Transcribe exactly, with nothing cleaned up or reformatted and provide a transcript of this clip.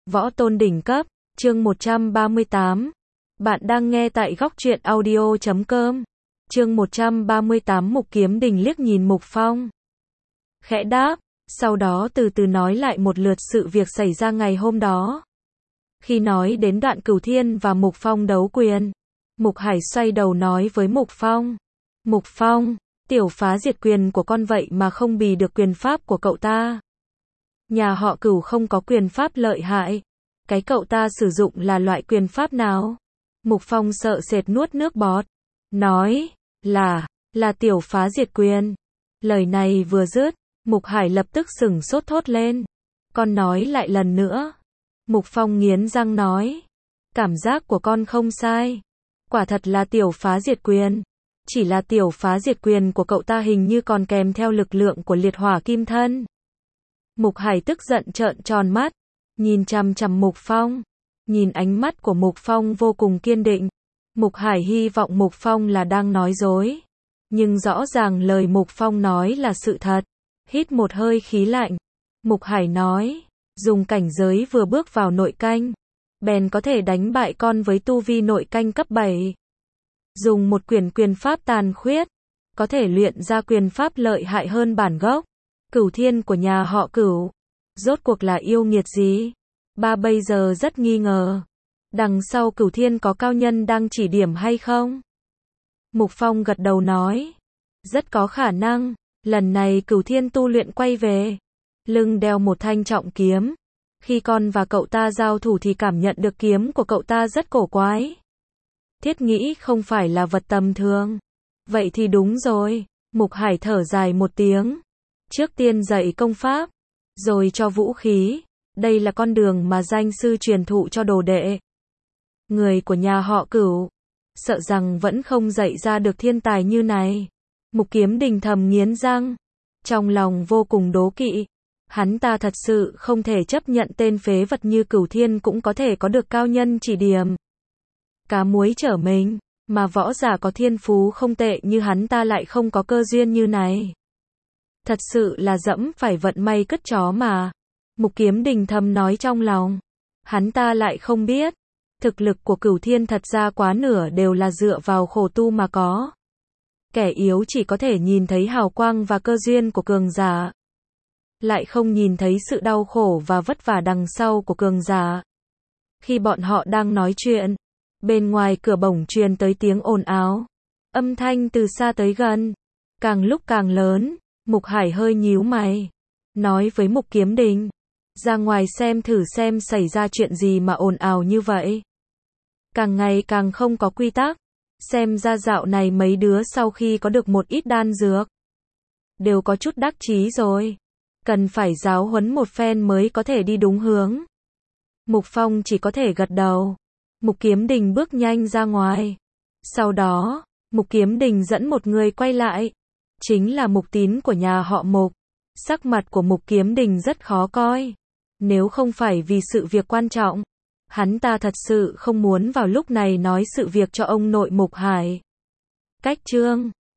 Võ Tôn đỉnh cấp, chương một trăm ba mươi tám. Bạn đang nghe tại góc truyện audio chấm com. Chương một trăm ba mươi tám. Mục Kiếm Đình liếc nhìn Mục Phong, khẽ đáp, sau đó từ từ nói lại một lượt sự việc xảy ra ngày hôm đó. Khi nói đến đoạn Cửu Thiên và Mục Phong đấu quyền, Mục Hải xoay đầu nói với Mục Phong, Mục Phong, tiểu phá diệt quyền của con vậy mà không bì được quyền pháp của cậu ta. Nhà họ Cửu không có quyền pháp lợi hại, cái cậu ta sử dụng là loại quyền pháp nào? Mục Phong sợ sệt nuốt nước bọt, nói, là, là tiểu phá diệt quyền. Lời này vừa dứt, Mục Hải lập tức sửng sốt thốt lên, con nói lại lần nữa. Mục Phong nghiến răng nói, cảm giác của con không sai, quả thật là tiểu phá diệt quyền, chỉ là tiểu phá diệt quyền của cậu ta hình như còn kèm theo lực lượng của liệt hỏa kim thân. Mục Hải tức giận trợn tròn mắt, nhìn chằm chằm Mục Phong, nhìn ánh mắt của Mục Phong vô cùng kiên định. Mục Hải hy vọng Mục Phong là đang nói dối, nhưng rõ ràng lời Mục Phong nói là sự thật. Hít một hơi khí lạnh, Mục Hải nói, dùng cảnh giới vừa bước vào nội canh, bèn có thể đánh bại con với tu vi nội canh cấp bảy. Dùng một quyển quyền pháp tàn khuyết, có thể luyện ra quyền pháp lợi hại hơn bản gốc. Cửu Thiên của nhà họ Cửu, rốt cuộc là yêu nghiệt gì? Ba bây giờ rất nghi ngờ, đằng sau Cửu Thiên có cao nhân đang chỉ điểm hay không? Mục Phong gật đầu nói, rất có khả năng, lần này Cửu Thiên tu luyện quay về, lưng đeo một thanh trọng kiếm. Khi con và cậu ta giao thủ thì cảm nhận được kiếm của cậu ta rất cổ quái. Thiết nghĩ không phải là vật tầm thường. Vậy thì đúng rồi, Mục Hải thở dài một tiếng. Trước tiên dạy công pháp, rồi cho vũ khí. Đây là con đường mà danh sư truyền thụ cho đồ đệ. Người của nhà họ Cửu, sợ rằng vẫn không dạy ra được thiên tài như này. Mục Kiếm Đình thầm nghiến răng, trong lòng vô cùng đố kỵ. Hắn ta thật sự không thể chấp nhận tên phế vật như Cửu Thiên cũng có thể có được cao nhân chỉ điểm. Cá muối trở mình, mà võ giả có thiên phú không tệ như hắn ta lại không có cơ duyên như này. Thật sự là dẫm phải vận may cứt chó mà. Mục Kiếm Đình thầm nói trong lòng. Hắn ta lại không biết, thực lực của Cửu Thiên thật ra quá nửa đều là dựa vào khổ tu mà có. Kẻ yếu chỉ có thể nhìn thấy hào quang và cơ duyên của cường giả, lại không nhìn thấy sự đau khổ và vất vả đằng sau của cường giả. Khi bọn họ đang nói chuyện, bên ngoài cửa bỗng truyền tới tiếng ồn ào, âm thanh từ xa tới gần, càng lúc càng lớn. Mục Hải hơi nhíu mày, nói với Mục Kiếm Đình, ra ngoài xem thử xem xảy ra chuyện gì mà ồn ào như vậy. Càng ngày càng không có quy tắc, xem ra dạo này mấy đứa sau khi có được một ít đan dược, đều có chút đắc chí rồi. Cần phải giáo huấn một phen mới có thể đi đúng hướng. Mục Phong chỉ có thể gật đầu. Mục Kiếm Đình bước nhanh ra ngoài. Sau đó, Mục Kiếm Đình dẫn một người quay lại. Chính là Mục Tín của nhà họ Mục. Sắc mặt của Mục Kiếm Đình rất khó coi. Nếu không phải vì sự việc quan trọng, hắn ta thật sự không muốn vào lúc này nói sự việc cho ông nội Mục Hải. Cách chương